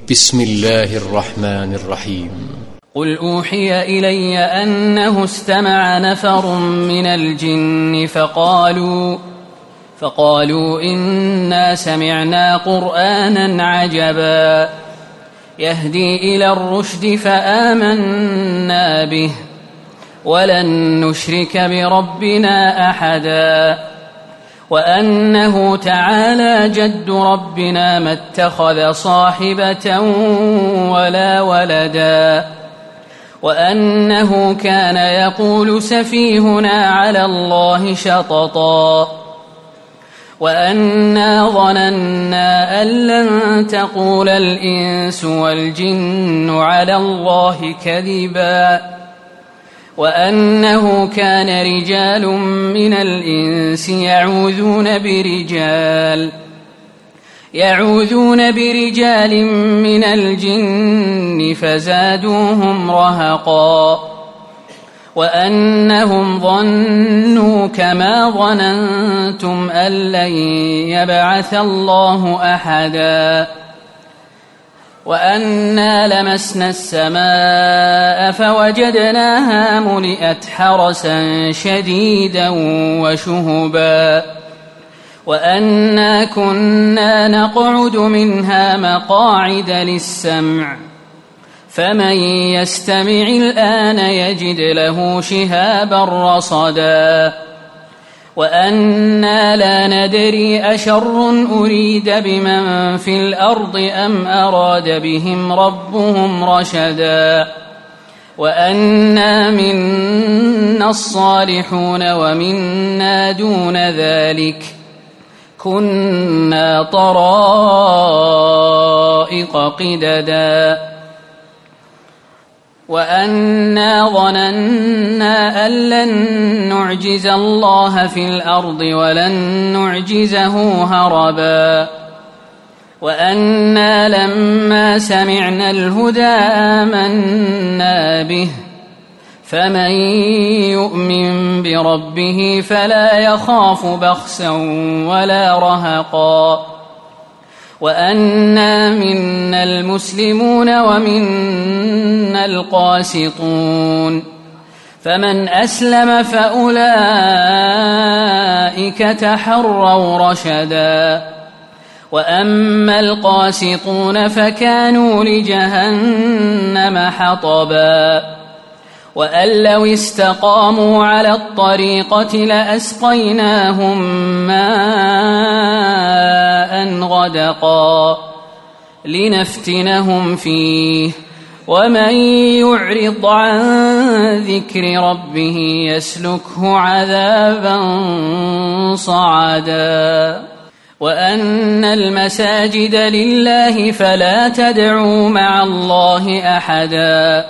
بسم الله الرحمن الرحيم. قل أوحي إلي أنه استمع نفر من الجن فقالوا إنا سمعنا قرآنا عجبا يهدي إلى الرشد فآمنا به ولن نشرك بربنا أحدا وأنه تعالى جد ربنا ما اتخذ صاحبة ولا ولدا وأنه كان يقول سفيهنا على الله شططا وأنا ظننا أن لن تقول الإنس والجن على الله كذبا وأنه كان رجال من الإنس يعوذون برجال من الجن فزادوهم رهقا وأنهم ظنوا كما ظننتم أن لن يبعث الله أحدا وأنا لمسنا السماء فوجدناها ملئت حرسا شديدا وشهبا وأنا كنا نقعد منها مقاعد للسمع فمن يستمع الآن يجد له شهابا رصدا وأنا لا ندري أشر أريد بمن في الأرض أم أراد بهم ربهم رشدا وأنا منا الصالحون ومنا دون ذلك كنا طرائق قددا وأنا ظننا أن لن نعجز الله في الأرض ولن نعجزه هربا وأنا لما سمعنا الهدى آمنا به فمن يؤمن بربه فلا يخاف بخسا ولا رهقا وأنا منا المسلمون ومنا القاسطون فمن أسلم فأولئك تحروا رشدا وأما القاسطون فكانوا لجهنم حطبا وأن لو استقاموا على الطريقة لأسقيناهم ماء غدقا لنفتنهم فيه ومن يعرض عن ذكر ربه يسلكه عذابا صعدا وأن المساجد لله فلا تدعوا مع الله أحدا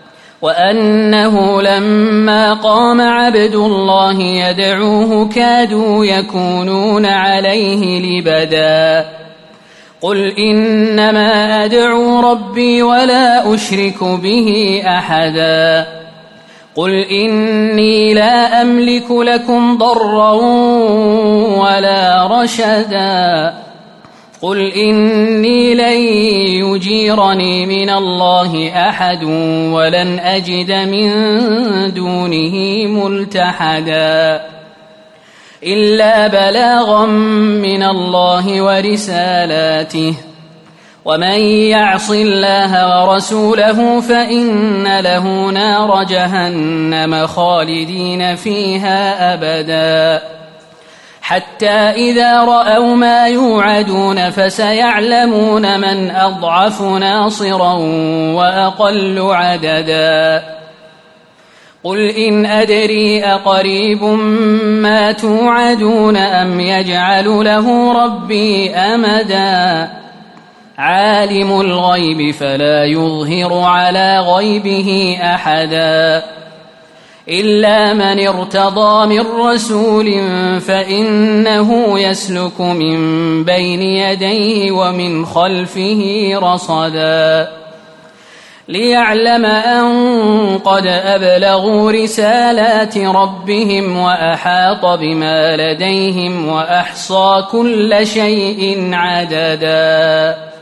وأنه لما قام عبد الله يدعوه كادوا يكونون عليه لبدا قل إنما أدعو ربي ولا أشرك به أحدا قل إني لا أملك لكم ضرا ولا رشدا قل إني لن يجيرني من الله أحد ولن أجد من دونه ملتحدا إلا بلاغا من الله ورسالاته ومن يعص الله ورسوله فإن له نار جهنم خالدين فيها أبدا حتى إذا رأوا ما يوعدون فسيعلمون من أضعف ناصرا وأقل عددا قل إن أدري أقريب ما توعدون أم يجعل له ربي أمدا عالم الغيب فلا يظهر على غيبه أحدا إلا من ارتضى من رسول فإنه يسلك من بين يديه ومن خلفه رصدا ليعلم أن قد أبلغوا رسالات ربهم وأحاط بما لديهم وأحصى كل شيء عددا